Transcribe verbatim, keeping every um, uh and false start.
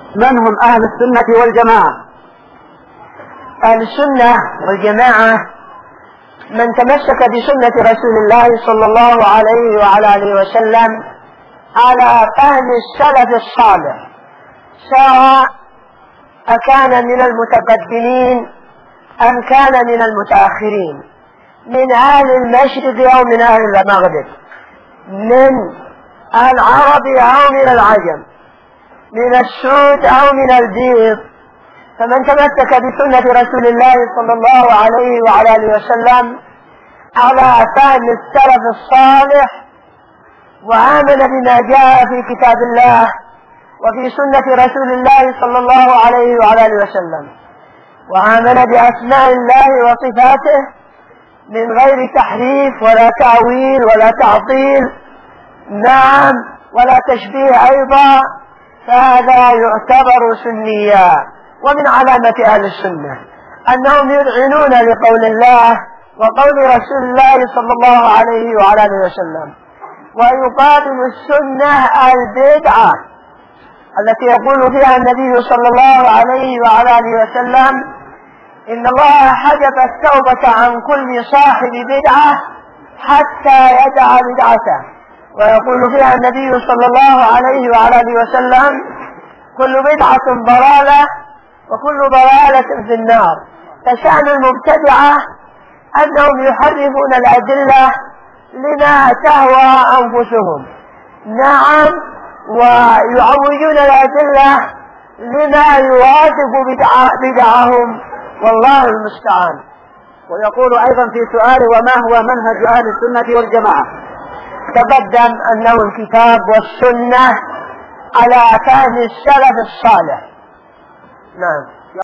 من هم أهل السنة والجماعة؟ أهل السنة والجماعة من تمسك بسنة رسول الله صلى الله عليه وعلى آله وسلم على فهم السلف الصالح، سواء أكان من المتقدمين أم كان من المتأخرين، من أهل المشرق أو من أهل المغرب، من العرب أو من العجم، من السود أو من البيض. فمن تمسك بسنة رسول الله صلى الله عليه وعلى آله وسلم على فهم السلف الصالح وآمن بما جاء في كتاب الله وفي سنة رسول الله صلى الله عليه وعلى آله وسلم، وآمن بأسماء الله وصفاته من غير تحريف ولا تأويل ولا تعطيل، نعم، ولا تشبيه أيضا، فهذا يعتبر سنيا. ومن علامة أهل السنة أنهم يذعنون لقول الله وقول رسول الله صلى الله عليه وعلى آله وسلم، ويقابل السنة البدعة التي يقول فيها النبي صلى الله عليه وعلى آله وسلم: إن الله حجب التوبة عن كل صاحب بدعة حتى يدع بدعته. ويقول فيها النبي صلى الله عليه وعلى آله وسلم: كل بدعة ضلالة وكل ضلالة في النار. فشأن المبتدعة أنهم يحرفون الأدلة لما تهوى أنفسهم، نعم، ويعوجون الأدلة لما يوافق بدعهم، والله المستعان. ويقول أيضا في سؤال: وما هو منهج أهل السنة والجماعة؟ تقدم أنه الكتاب والسنة على فهم السلف الصالح. نعم.